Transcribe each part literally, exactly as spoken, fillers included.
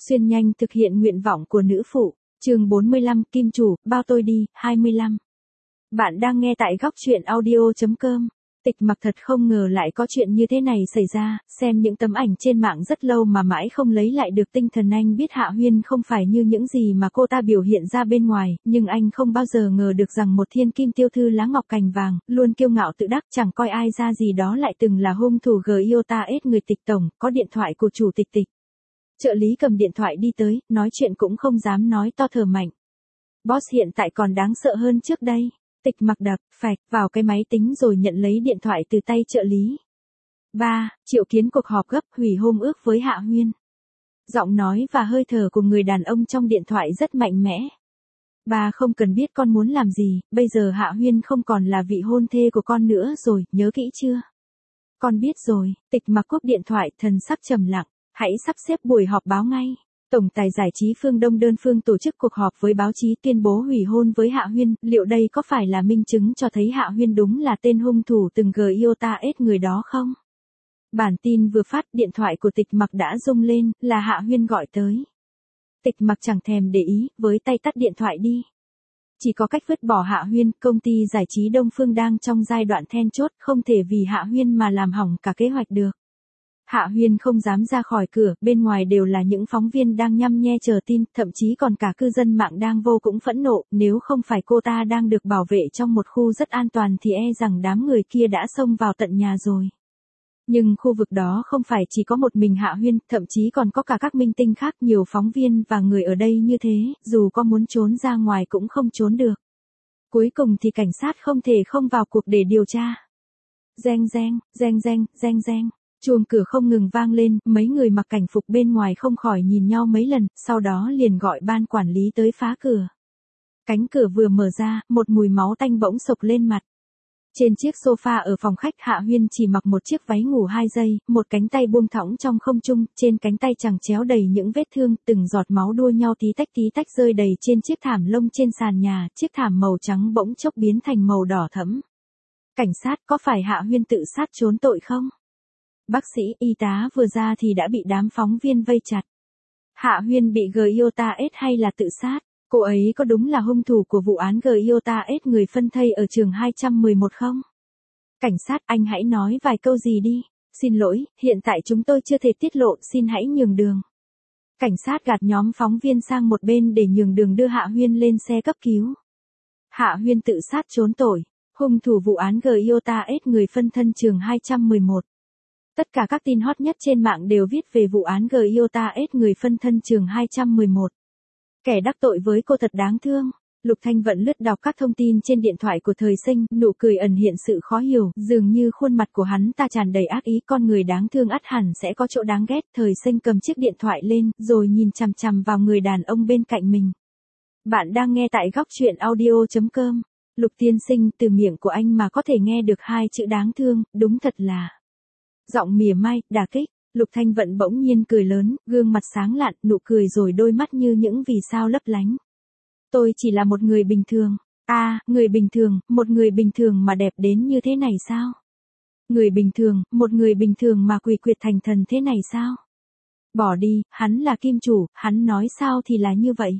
Xuyên nhanh thực hiện nguyện vọng của nữ phụ. Chương bốn mươi lăm, Kim chủ, bao tôi đi. hai mươi lăm. Bạn đang nghe tại góc truyện audio chấm com. Tịch Mặc thật không ngờ lại có chuyện như thế này xảy ra, xem những tấm ảnh trên mạng rất lâu mà mãi không lấy lại được tinh thần. Anh biết Hạ Huyên không phải như những gì mà cô ta biểu hiện ra bên ngoài, nhưng anh không bao giờ ngờ được rằng một thiên kim tiêu thư lá ngọc cành vàng, luôn kiêu ngạo tự đắc chẳng coi ai ra gì đó lại từng là hung thủ Giota S người Tịch tổng, có điện thoại của chủ tịch Tịch. Trợ lý cầm điện thoại đi tới, nói chuyện cũng không dám nói to thở mạnh. Boss hiện tại còn đáng sợ hơn trước đây. Tịch Mặc đập, phạch, vào cái máy tính rồi nhận lấy điện thoại từ tay trợ lý. ba. Triệu kiến cuộc họp gấp, hủy hôn ước với Hạ Huyên. Giọng nói và hơi thở của người đàn ông trong điện thoại rất mạnh mẽ. Ba không cần biết con muốn làm gì, bây giờ Hạ Huyên không còn là vị hôn thê của con nữa rồi, nhớ kỹ chưa? Con biết rồi. Tịch Mặc cúp điện thoại, thần sắc trầm lặng. Hãy sắp xếp buổi họp báo ngay. Tổng tài giải trí Phương Đông đơn phương tổ chức cuộc họp với báo chí tuyên bố hủy hôn với Hạ Huyên, liệu đây có phải là minh chứng cho thấy Hạ Huyên đúng là tên hung thủ từng Giota S người đó không? Bản tin vừa phát, điện thoại của Tịch Mặc đã rung lên, là Hạ Huyên gọi tới. Tịch Mặc chẳng thèm để ý, với tay tắt điện thoại đi. Chỉ có cách vứt bỏ Hạ Huyên, công ty giải trí Đông Phương đang trong giai đoạn then chốt, không thể vì Hạ Huyên mà làm hỏng cả kế hoạch được. Hạ Huyên không dám ra khỏi cửa, bên ngoài đều là những phóng viên đang nhăm nhe chờ tin, thậm chí còn cả cư dân mạng đang vô cùng phẫn nộ, nếu không phải cô ta đang được bảo vệ trong một khu rất an toàn thì e rằng đám người kia đã xông vào tận nhà rồi. Nhưng khu vực đó không phải chỉ có một mình Hạ Huyên, thậm chí còn có cả các minh tinh khác, nhiều phóng viên và người ở đây như thế, dù có muốn trốn ra ngoài cũng không trốn được. Cuối cùng thì cảnh sát không thể không vào cuộc để điều tra. Reng reng, reng reng, reng reng. Chuông cửa không ngừng vang lên, mấy người mặc cảnh phục bên ngoài không khỏi nhìn nhau mấy lần, sau đó liền gọi ban quản lý tới phá cửa. Cánh cửa vừa mở ra, một mùi máu tanh bỗng sộc lên mặt. Trên chiếc sofa ở phòng khách, Hạ Huyên chỉ mặc một chiếc váy ngủ hai giây, một cánh tay buông thõng trong không trung, trên cánh tay chằng chéo đầy những vết thương, từng giọt máu đua nhau tí tách tí tách rơi đầy trên chiếc thảm lông trên sàn nhà, chiếc thảm màu trắng bỗng chốc biến thành màu đỏ thẫm. Cảnh sát, có phải Hạ Huyên tự sát trốn tội không? Bác sĩ, y tá vừa ra thì đã bị đám phóng viên vây chặt. Hạ Huyên bị Giota S hay là tự sát? Cô ấy có đúng là hung thủ của vụ án Giota S người phân thây ở trường hai trăm mười một không? Cảnh sát, anh hãy nói vài câu gì đi. Xin lỗi, hiện tại chúng tôi chưa thể tiết lộ, xin hãy nhường đường. Cảnh sát gạt nhóm phóng viên sang một bên để nhường đường đưa Hạ Huyên lên xe cấp cứu. Hạ Huyên tự sát trốn tội. Hung thủ vụ án Giota S người phân thân trường hai trăm mười một. Tất cả các tin hot nhất trên mạng đều viết về vụ án Giota S người phân thân trường hai trăm mười một. Kẻ đắc tội với cô thật đáng thương. Lục Thanh Vận lướt đọc các thông tin trên điện thoại của Thời Sinh, nụ cười ẩn hiện sự khó hiểu, dường như khuôn mặt của hắn ta tràn đầy ác ý, con người đáng thương ắt hẳn sẽ có chỗ đáng ghét. Thời Sinh cầm chiếc điện thoại lên, rồi nhìn chằm chằm vào người đàn ông bên cạnh mình. Bạn đang nghe tại góc truyện audio chấm com. Lục tiên sinh, từ miệng của anh mà có thể nghe được hai chữ đáng thương, đúng thật là... Giọng mỉa mai, đả kích. Lục Thanh Vận bỗng nhiên cười lớn, gương mặt sáng lạn, nụ cười rồi đôi mắt như những vì sao lấp lánh. Tôi chỉ là một người bình thường. À, người bình thường, một người bình thường mà đẹp đến như thế này sao? Người bình thường, một người bình thường mà quỳ quyệt thành thần thế này sao? Bỏ đi, hắn là kim chủ, hắn nói sao thì là như vậy.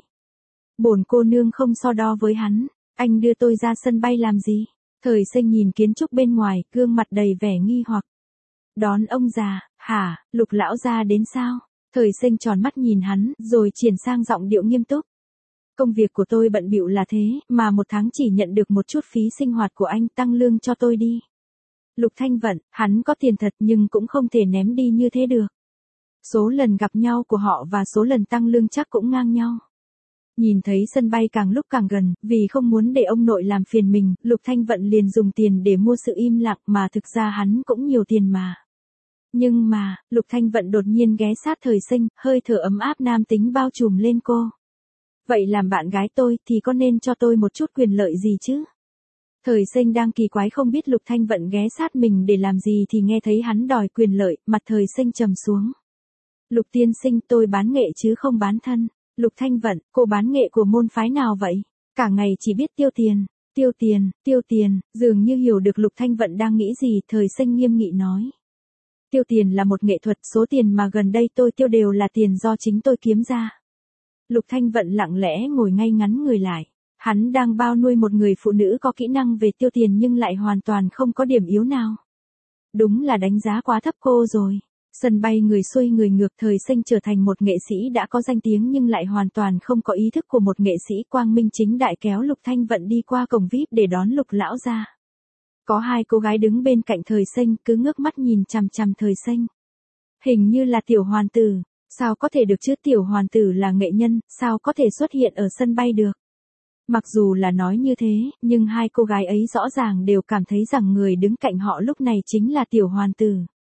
Bổn cô nương không so đo với hắn, anh đưa tôi ra sân bay làm gì? Thời Sinh nhìn kiến trúc bên ngoài, gương mặt đầy vẻ nghi hoặc. Đón ông già, hả, Lục lão gia đến sao? Thời Sinh tròn mắt nhìn hắn, rồi chuyển sang giọng điệu nghiêm túc. Công việc của tôi bận bịu là thế, mà một tháng chỉ nhận được một chút phí sinh hoạt của anh, tăng lương cho tôi đi. Lục Thanh Vận, hắn có tiền thật nhưng cũng không thể ném đi như thế được. Số lần gặp nhau của họ và số lần tăng lương chắc cũng ngang nhau. Nhìn thấy sân bay càng lúc càng gần, vì không muốn để ông nội làm phiền mình, Lục Thanh Vận liền dùng tiền để mua sự im lặng, mà thực ra hắn cũng nhiều tiền mà. Nhưng mà, Lục Thanh Vận đột nhiên ghé sát Thời Sinh, hơi thở ấm áp nam tính bao trùm lên cô. Vậy làm bạn gái tôi thì có nên cho tôi một chút quyền lợi gì chứ? Thời Sinh đang kỳ quái không biết Lục Thanh Vận ghé sát mình để làm gì thì nghe thấy hắn đòi quyền lợi, mặt Thời Sinh trầm xuống. Lục tiên sinh, tôi bán nghệ chứ không bán thân. Lục Thanh Vận, cô bán nghệ của môn phái nào vậy? Cả ngày chỉ biết tiêu tiền, tiêu tiền, tiêu tiền, dường như hiểu được Lục Thanh Vận đang nghĩ gì, Thời Sinh nghiêm nghị nói. Tiêu tiền là một nghệ thuật, số tiền mà gần đây tôi tiêu đều là tiền do chính tôi kiếm ra. Lục Thanh Vận lặng lẽ ngồi ngay ngắn người lại. Hắn đang bao nuôi một người phụ nữ có kỹ năng về tiêu tiền nhưng lại hoàn toàn không có điểm yếu nào. Đúng là đánh giá quá thấp cô rồi. Sân bay người xuôi người ngược, Thời Xanh trở thành một nghệ sĩ đã có danh tiếng nhưng lại hoàn toàn không có ý thức của một nghệ sĩ, quang minh chính đại kéo Lục Thanh Vận đi qua cổng vi ai pi để đón Lục lão ra. Có hai cô gái đứng bên cạnh Thời Xanh cứ ngước mắt nhìn chằm chằm Thời Xanh. Hình như là tiểu hoàn tử, sao có thể được chứ, tiểu hoàn tử là nghệ nhân, sao có thể xuất hiện ở sân bay được. Mặc dù là nói như thế, nhưng hai cô gái ấy rõ ràng đều cảm thấy rằng người đứng cạnh họ lúc này chính là tiểu hoàn tử.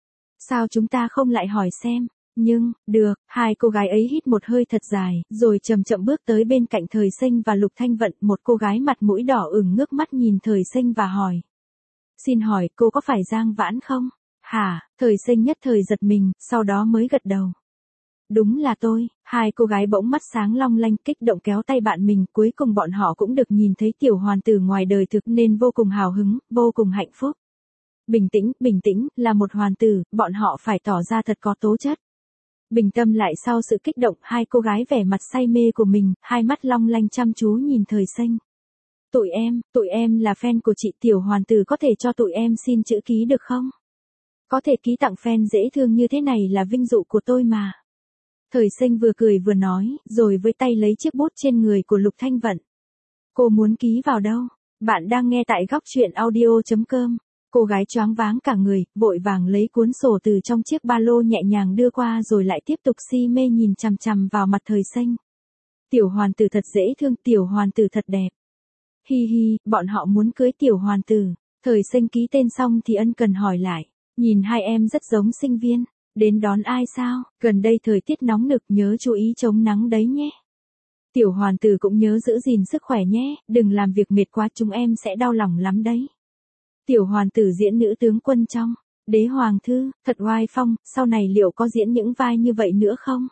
Sao chúng ta không lại hỏi xem? Nhưng, được, hai cô gái ấy hít một hơi thật dài, rồi chậm chậm bước tới bên cạnh Thời Xanh và Lục Thanh Vận. Một cô gái mặt mũi đỏ ửng ngước mắt nhìn Thời Xanh và hỏi. Xin hỏi cô có phải Giang Vãn không? Hả? Thời Xanh nhất thời giật mình, sau đó mới gật đầu. Đúng là tôi. Hai cô gái bỗng mắt sáng long lanh kích động kéo tay bạn mình, cuối cùng bọn họ cũng được nhìn thấy tiểu hoàn tử ngoài đời thực nên vô cùng hào hứng, vô cùng hạnh phúc. Bình tĩnh, bình tĩnh, là một hoàn tử, bọn họ phải tỏ ra thật có tố chất. Bình tâm lại sau sự kích động, hai cô gái vẻ mặt say mê của mình, hai mắt long lanh chăm chú nhìn Thời Xanh. Tụi em, tụi em là fan của chị, tiểu hoàn tử có thể cho tụi em xin chữ ký được không? Có thể ký tặng fan dễ thương như thế này là vinh dụ của tôi mà. Thời Xanh vừa cười vừa nói, rồi với tay lấy chiếc bút trên người của Lục Thanh Vận. Cô muốn ký vào đâu? Bạn đang nghe tại góc truyện audio chấm com. Cô gái choáng váng cả người, vội vàng lấy cuốn sổ từ trong chiếc ba lô nhẹ nhàng đưa qua rồi lại tiếp tục si mê nhìn chằm chằm vào mặt Thời Xanh. Tiểu hoàn tử thật dễ thương, tiểu hoàn tử thật đẹp. Hi hi, bọn họ muốn cưới tiểu hoàn tử. Thời Xanh ký tên xong thì ân cần hỏi lại. Nhìn hai em rất giống sinh viên. Đến đón ai sao? Gần đây thời tiết nóng nực, nhớ chú ý chống nắng đấy nhé. Tiểu hoàn tử cũng nhớ giữ gìn sức khỏe nhé, đừng làm việc mệt quá chúng em sẽ đau lòng lắm đấy. Tiểu hoàn tử diễn nữ tướng quân trong Đế Hoàng Thư, thật oai phong, sau này liệu có diễn những vai như vậy nữa không?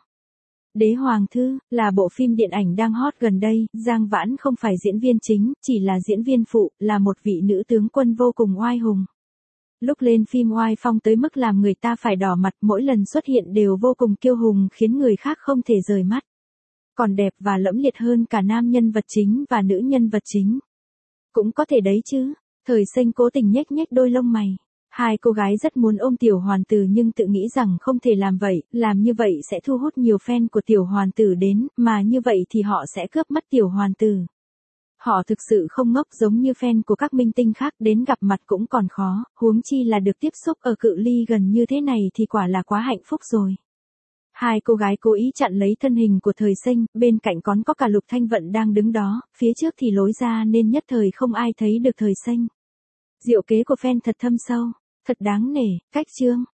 Đế Hoàng Thư, là bộ phim điện ảnh đang hot gần đây, Giang Vãn không phải diễn viên chính, chỉ là diễn viên phụ, là một vị nữ tướng quân vô cùng oai hùng. Lúc lên phim oai phong tới mức làm người ta phải đỏ mặt, mỗi lần xuất hiện đều vô cùng kiêu hùng khiến người khác không thể rời mắt. Còn đẹp và lẫm liệt hơn cả nam nhân vật chính và nữ nhân vật chính. Cũng có thể đấy chứ. Thời Xanh cố tình nhếch nhếch đôi lông mày. Hai cô gái rất muốn ôm tiểu hoàn tử nhưng tự nghĩ rằng không thể làm vậy, làm như vậy sẽ thu hút nhiều fan của tiểu hoàn tử đến, mà như vậy thì họ sẽ cướp mất tiểu hoàn tử. Họ thực sự không ngốc giống như fan của các minh tinh khác, đến gặp mặt cũng còn khó, huống chi là được tiếp xúc ở cự ly gần như thế này thì quả là quá hạnh phúc rồi. Hai cô gái cố ý chặn lấy thân hình của Thời Xanh, bên cạnh còn có cả Lục Thanh Vận đang đứng đó, phía trước thì lối ra nên nhất thời không ai thấy được Thời Xanh. Diệu kế của fan thật thâm sâu, thật đáng nể, cách chương.